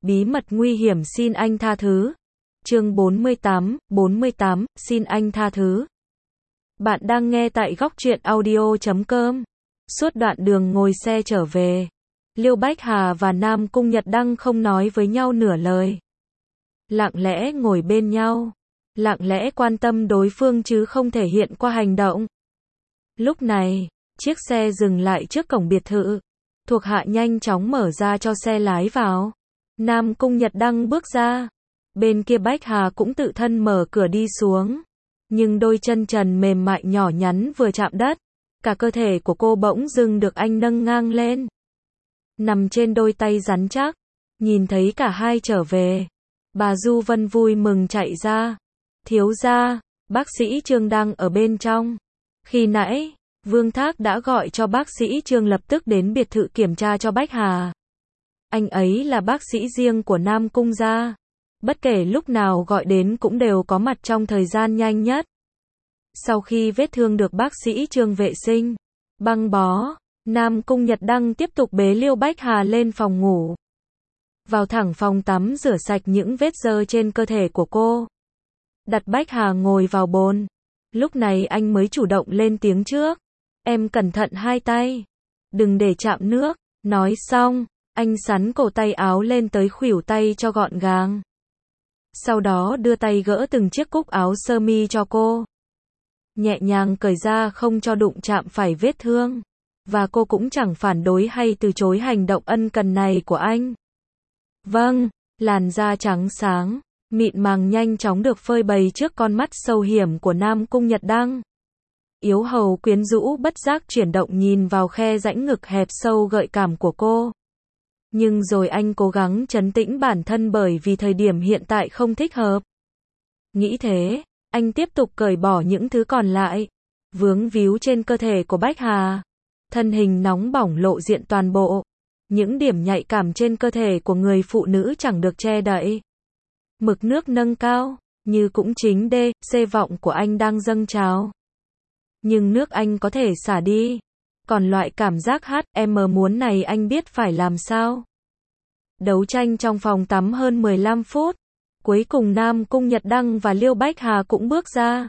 Bí mật nguy hiểm xin anh tha thứ. Chương 48, xin anh tha thứ. Bạn đang nghe tại góc truyện audio.com. Suốt đoạn đường ngồi xe trở về, Liêu Bách Hà và Nam Cung Nhật Đăng không nói với nhau nửa lời. Lặng lẽ ngồi bên nhau, lặng lẽ quan tâm đối phương chứ không thể hiện qua hành động. Lúc này, chiếc xe dừng lại trước cổng biệt thự. Thuộc hạ nhanh chóng mở ra cho xe lái vào. Nam Cung Nhật Đăng bước ra. Bên kia Bách Hà cũng tự thân mở cửa đi xuống. Nhưng đôi chân trần mềm mại nhỏ nhắn vừa chạm đất, cả cơ thể của cô bỗng dưng được anh nâng ngang lên. Nằm trên đôi tay rắn chắc. Nhìn thấy cả hai trở về, bà Du Vân vui mừng chạy ra. Thiếu gia, bác sĩ Trương đang ở bên trong. Khi nãy, Vương Thác đã gọi cho bác sĩ Trương lập tức đến biệt thự kiểm tra cho Bách Hà. Anh ấy là bác sĩ riêng của Nam Cung gia. Bất kể lúc nào gọi đến cũng đều có mặt trong thời gian nhanh nhất. Sau khi vết thương được bác sĩ Trương vệ sinh, băng bó, Nam Cung Nhật Đăng tiếp tục bế Liêu Bách Hà lên phòng ngủ. Vào thẳng phòng tắm rửa sạch những vết dơ trên cơ thể của cô. Đặt Bách Hà ngồi vào bồn. Lúc này anh mới chủ động lên tiếng trước. Em cẩn thận hai tay. Đừng để chạm nước. Nói xong, anh xắn cổ tay áo lên tới khuỷu tay cho gọn gàng. Sau đó đưa tay gỡ từng chiếc cúc áo sơ mi cho cô. Nhẹ nhàng cởi ra không cho đụng chạm phải vết thương. Và cô cũng chẳng phản đối hay từ chối hành động ân cần này của anh. Vâng, làn da trắng sáng, mịn màng nhanh chóng được phơi bày trước con mắt sâu hiểm của Nam Cung Nhật Đăng. Yếu hầu quyến rũ bất giác chuyển động nhìn vào khe rãnh ngực hẹp sâu gợi cảm của cô. Nhưng rồi anh cố gắng trấn tĩnh bản thân bởi vì thời điểm hiện tại không thích hợp. Nghĩ thế, anh tiếp tục cởi bỏ những thứ còn lại, vướng víu trên cơ thể của Bách Hà. Thân hình nóng bỏng lộ diện toàn bộ. Những điểm nhạy cảm trên cơ thể của người phụ nữ chẳng được che đậy. Mực nước nâng cao, như cũng chính C vọng của anh đang dâng trào. Nhưng nước anh có thể xả đi. Còn loại cảm giác HM muốn này anh biết phải làm sao. Đấu tranh trong phòng tắm hơn 15 phút. Cuối cùng Nam Cung Nhật Đăng và Liêu Bách Hà cũng bước ra.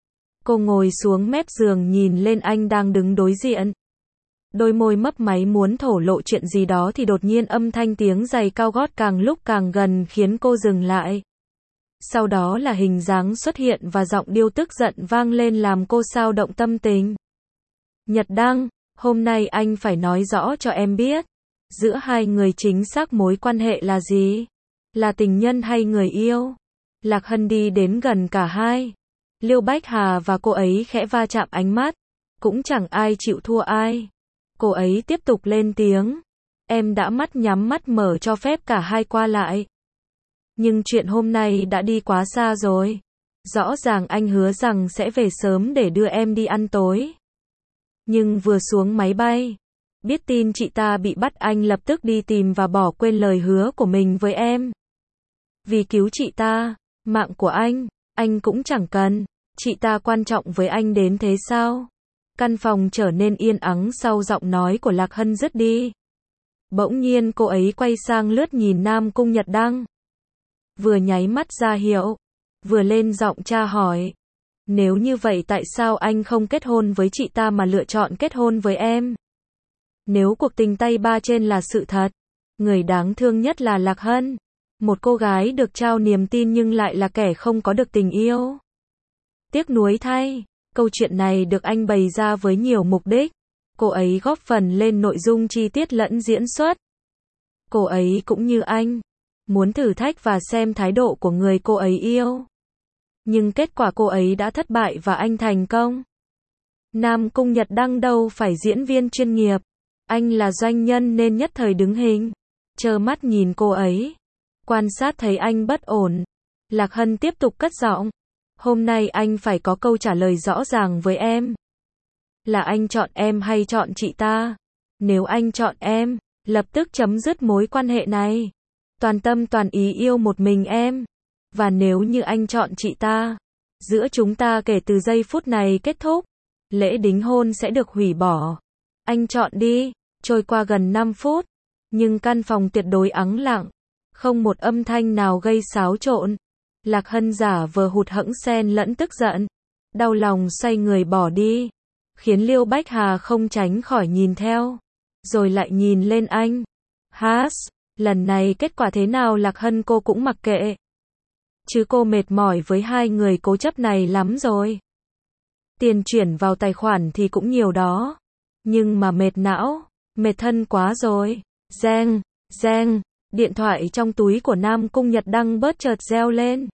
Cô ngồi xuống mép giường nhìn lên anh đang đứng đối diện. Đôi môi mấp máy muốn thổ lộ chuyện gì đó thì đột nhiên âm thanh tiếng giày cao gót càng lúc càng gần khiến cô dừng lại. Sau đó là hình dáng xuất hiện và giọng điêu tức giận vang lên làm cô xao động tâm tình. Nhật Đăng, hôm nay anh phải nói rõ cho em biết. Giữa hai người chính xác mối quan hệ là gì? Là tình nhân hay người yêu? Lạc Hân đi đến gần cả hai. Liêu Bách Hà và cô ấy khẽ va chạm ánh mắt. Cũng chẳng ai chịu thua ai. Cô ấy tiếp tục lên tiếng. Em đã mắt nhắm mắt mở cho phép cả hai qua lại. Nhưng chuyện hôm nay đã đi quá xa rồi. Rõ ràng anh hứa rằng sẽ về sớm để đưa em đi ăn tối. Nhưng vừa xuống máy bay, biết tin chị ta bị bắt anh lập tức đi tìm và bỏ quên lời hứa của mình với em. Vì cứu chị ta, mạng của anh cũng chẳng cần. Chị ta quan trọng với anh đến thế sao? Căn phòng trở nên yên ắng sau giọng nói của Lạc Hân dứt đi. Bỗng nhiên cô ấy quay sang lướt nhìn Nam Cung Nhật Đăng. Vừa nháy mắt ra hiệu, vừa lên giọng tra hỏi. Nếu như vậy tại sao anh không kết hôn với chị ta mà lựa chọn kết hôn với em? Nếu cuộc tình tay ba trên là sự thật, người đáng thương nhất là Lạc Hân. Một cô gái được trao niềm tin nhưng lại là kẻ không có được tình yêu. Tiếc nuối thay. Câu chuyện này được anh bày ra với nhiều mục đích. Cô ấy góp phần lên nội dung chi tiết lẫn diễn xuất. Cô ấy cũng như anh, muốn thử thách và xem thái độ của người cô ấy yêu. Nhưng kết quả cô ấy đã thất bại và anh thành công. Nam Cung Nhật Đăng đâu phải diễn viên chuyên nghiệp. Anh là doanh nhân nên nhất thời đứng hình. Trơ mắt nhìn cô ấy. Quan sát thấy anh bất ổn. Lạc Hân tiếp tục cất giọng. Hôm nay anh phải có câu trả lời rõ ràng với em. Là anh chọn em hay chọn chị ta? Nếu anh chọn em, lập tức chấm dứt mối quan hệ này. Toàn tâm toàn ý yêu một mình em. Và nếu như anh chọn chị ta, giữa chúng ta kể từ giây phút này kết thúc, lễ đính hôn sẽ được hủy bỏ. Anh chọn đi. Trôi qua gần 5 phút, nhưng căn phòng tuyệt đối ắng lặng. Không một âm thanh nào gây xáo trộn. Lạc Hân giả vờ hụt hẫng xen lẫn tức giận. Đau lòng xoay người bỏ đi. Khiến Liêu Bách Hà không tránh khỏi nhìn theo. Rồi lại nhìn lên anh. Hás, lần này kết quả thế nào Lạc Hân cô cũng mặc kệ. Chứ cô mệt mỏi với hai người cố chấp này lắm rồi. Tiền chuyển vào tài khoản thì cũng nhiều đó. Nhưng mà mệt não, mệt thân quá rồi. Reng, reng, điện thoại trong túi của Nam Cung Nhật Đăng bớt chợt reo lên.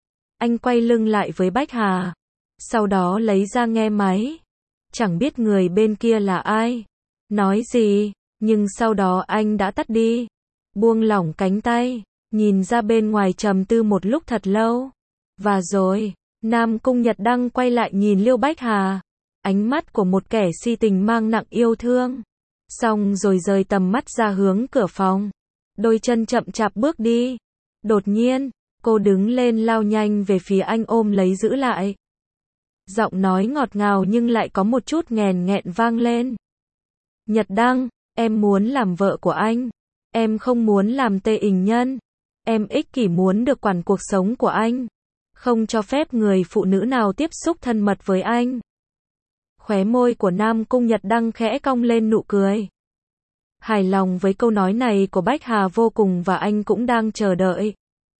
Anh quay lưng lại với Bách Hà. Sau đó lấy ra nghe máy. Chẳng biết người bên kia là ai. Nói gì, nhưng sau đó anh đã tắt đi. Buông lỏng cánh tay. Nhìn ra bên ngoài trầm tư một lúc thật lâu. Và rồi, Nam Cung Nhật Đăng quay lại nhìn Liêu Bách Hà. Ánh mắt của một kẻ si tình mang nặng yêu thương. Xong rồi rời tầm mắt ra hướng cửa phòng. Đôi chân chậm chạp bước đi. Đột nhiên, cô đứng lên lao nhanh về phía anh ôm lấy giữ lại. Giọng nói ngọt ngào nhưng lại có một chút nghèn nghẹn vang lên. Nhật Đăng, em muốn làm vợ của anh. Em không muốn làm tê ình nhân. Em ích kỷ muốn được quản cuộc sống của anh. Không cho phép người phụ nữ nào tiếp xúc thân mật với anh. Khóe môi của Nam Cung Nhật Đăng khẽ cong lên nụ cười. Hài lòng với câu nói này của Bách Hà vô cùng và anh cũng đang chờ đợi.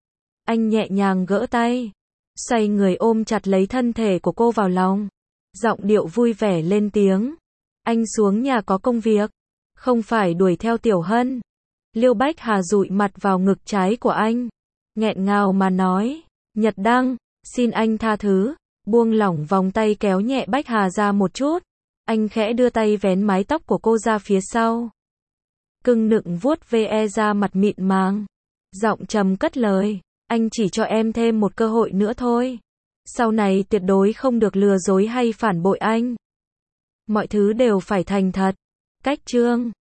Anh nhẹ nhàng gỡ tay. Xoay người ôm chặt lấy thân thể của cô vào lòng. Giọng điệu vui vẻ lên tiếng. Anh xuống nhà có công việc. Không phải đuổi theo Tiểu Hân. Liêu Bách Hà dụi mặt vào ngực trái của anh. Nghẹn ngào mà nói. Nhật Đăng, xin anh tha thứ. Buông lỏng vòng tay kéo nhẹ Bách Hà ra một chút. Anh khẽ đưa tay vén mái tóc của cô ra phía sau. Cưng nựng vuốt ve ra mặt mịn màng. Giọng trầm cất lời. Anh chỉ cho em thêm một cơ hội nữa thôi. Sau này tuyệt đối không được lừa dối hay phản bội anh. Mọi thứ đều phải thành thật. Cách chương